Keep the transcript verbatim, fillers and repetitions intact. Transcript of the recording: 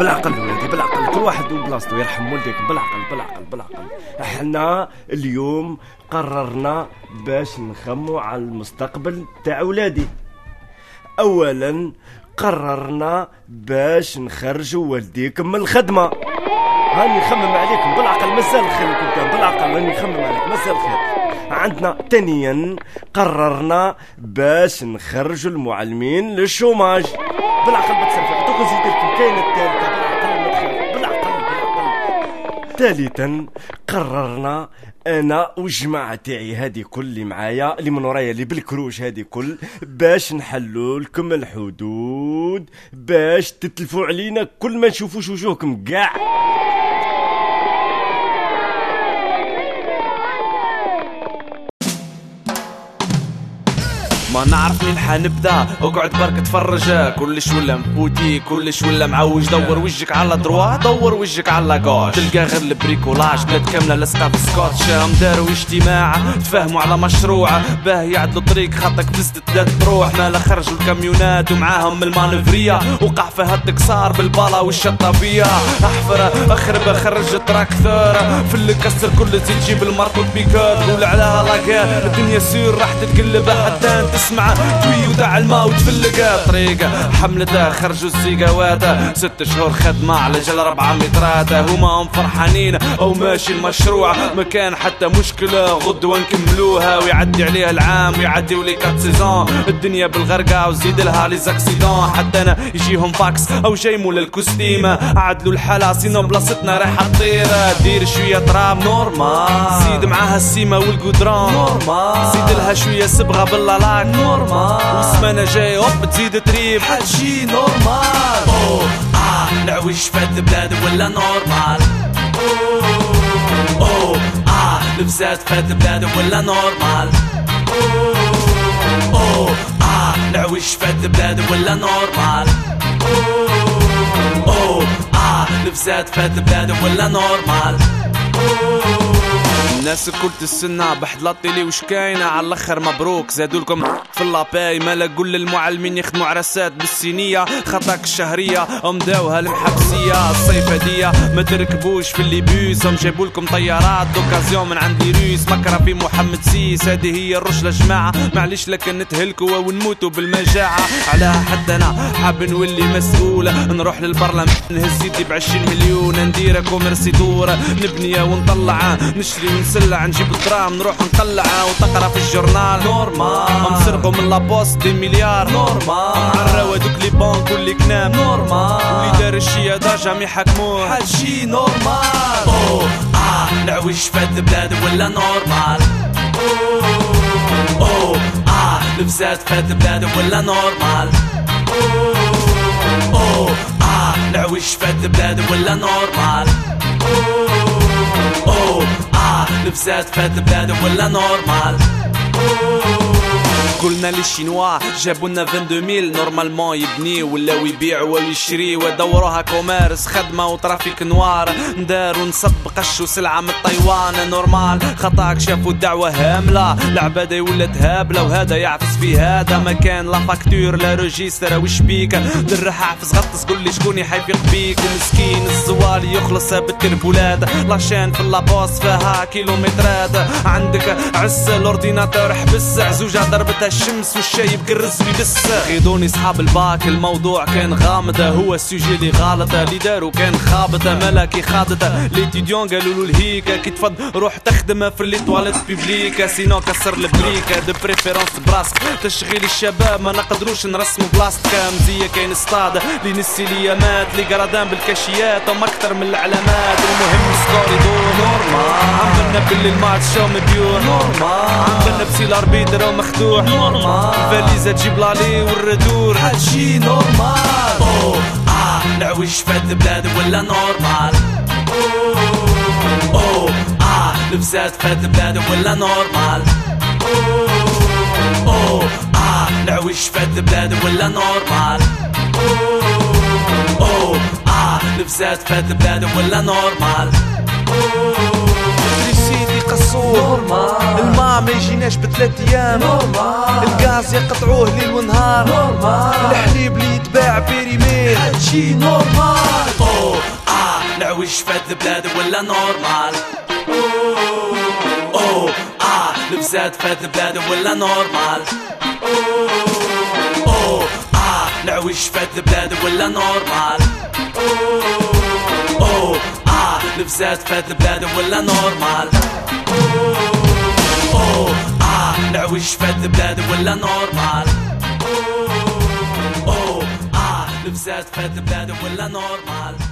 بالعقل ولادي بالعقل، كل واحد وبلاصتو، يرحم والديك. بالعقل بالعقل بالعقل. احنا اليوم قررنا باش نخمو على المستقبل تاع ولادي. اولا قررنا باش نخرجوا والديكم من الخدمه. هاني نخمم عليكم بالعقل، مازال خير كنت بالعقل، هاني نخمم عليك مازال خير. عندنا ثانيا قررنا باش نخرجوا المعلمين للشوماج. بالعقل بتصرف عطوك نزيد لكم كاين الثالثه. بالعقل بالعقل بالعقل. ثالثا قررنا انا والجماعه تاعي هذه كل اللي معايا اللي من ورايا اللي بالكروش هذه كل باش نحلوا لكم الحدود باش تتلفوا علينا كل ما نشوفوش وجوهكم كاع. ما نعرف مين حنبدا، اقعد برك تفرج. كلش ولا مفوتي كلش ولا معوج. دور وجهك على دروا دور وجهك على غوش، تلقى غير البريكولاج بلاد كامله لصقه في سكوتش. هم داروا اجتماع تفاهموا على مشروع باه يعدلوا طريق خطك فزت تلات تروح. مالا خرجوا الكاميونات ومعاهم المانفريه، وقع فيها التكسار بالبالا والشطابيه. احفر اخرب خرج التراكتور في اللي كسر كل زيت جيب المربوط بيكور. قول عليها لاكار الدنيا سير راح تتقلب حتى تسمع توي ودع الماء وتفلق طريقه. حملته خرجوا الزيقاوات ست شهور خدمه على جل ربعة مترات. هما هم فرحانين او ماشي المشروع، ما كان حتى مشكله غدوه نكملوها ويعدي عليها العام ويعدي ولي كات سيزون. الدنيا بالغرقه وزيد لها لي زاكسيدون، حتى انا يجيهم فاكس او جايمو للكوستيمه. عدلوا الحاله سينو بلاصتنا رايحه تطير. دير شويه تراب نورمال، زيد معاها السيمه والقدران نورمال، زيد لها شويه صبغه باللالاك نورمال، والسمانة جاي هوب تزيد تريب حاجي نورمال. اوه اه العويش فات بلاد ولا نورمال. اوه اه لبسات فات بلاد ولا نورمال. اوه اه العويش فات بلاد ولا نورمال. اوه اه لبسات فات بلاد ولا نورمال. الناس كلت السنة بحضلطي لي وش كاينة على الاخر مبروك. زادولكم في اللاباي مالا قول للمعلمين يخدموا عرسات بالسينية. خطاك الشهرية امداوها المحبسية. الصيف هدية ما تركبوش في الليبوس، هم جابولكم طيارات دوكازيون من عند روس. مكرة في محمد سيس هذه هي الرشلة جماعة. معليش لكن نتهلكوا ونموتوا بالمجاعة. علىها حتى انا حاب نولي مسؤولة، نروح للبرلمان نهز يدي بعشرين مليون. ندير كوميرسي دورة نبنية ونطلع نشري ونسلع نجيب الدراهم نروح نقلعها وتقرا في الجورنال نورمال. نسرقوا من لابوست دي مليار نورمال. نعروا هذوك لي بانك واللي كنام نورمال، واللي دار الشيا جام يحكموه حاجي نورمال. اوه اه العويش فات بلاد ولا نورمال. اوه اه لبسات فات بلاد ولا نورمال. اوه اه العويش فات بلاد ولا نورمال. اوه اه لبسات فات بلاد ولا نورمال. قلنا للشينوا جابوا لنا اثنين وعشرين نورمالمون يبني ولا ويبيعوا ويشري ودوروها كوميرس خدمه وترافيك نوار. ندار ونصب قش وسلعه من طيوان نورمال. خطاك شافوا الدعوه هامله العباده ولات هابله، وهذا يعفس في هذا ما كان لا فاكتور لا روجيستر وش بيك. درح عفس غطس قول لي شكون يحيفيق بيك. ومسكين الزوالي يخلص بالتربولات لاشين في اللابوس فيها كيلومترات. عندك عس الاورديناتور حبس عزوجه ضربتها الشمس والشاي بكرز ويبس. خيدوني صحاب الباك الموضوع كان غامض، هو السوجي اللي غالط اللي دارو كان خابط. ملاكي خاضته ليتيديون قالوا له الهيكا كي تفض روح تخدم في لي تواليت بيبليكا سينو كسر البريكا. دو بريفيرونس براسك تشغيل الشباب ما نقدروش نرسموا بلاصتك. مزيه كاين ستاد لي نسي ليامات لي قرادان بالكاشيات هم اكثر من العلامات. المهم سكوري دور نورمال. عم بنا باللي الماتش شو مبيور نورمال. عم بنا بسي الاربيتر ومخدوع نورمال. فاليزة تجيب لالي والردور حاجي نورمال. اوه اه العويش فات بلاد ولا نورمال. اوه اه لبسات فات بلاد ولا نورمال. اوه اه العويش فات بلاد ولا نورمال. اوه اه لبسات فات بلاد ولا نورمال. قصور الماء ما يجيناش بثلاث ايام نورمال. الغاز يقطعوه ليل ونهار نورمال. الحليب اللي يتباع بيريمير حاجي نورمال. نعوج فات بلاد ولا نورمال اوه اه لبسات فات بلاد ولا نورمال اوه اه نعوج فات بلاد ولا نورمال اوه اه لبسات فات بلاد ولا نورمال اوه اه نعوج فات بلاد ولا نورمال اوه اه لبسات فات بلاد ولا نورمال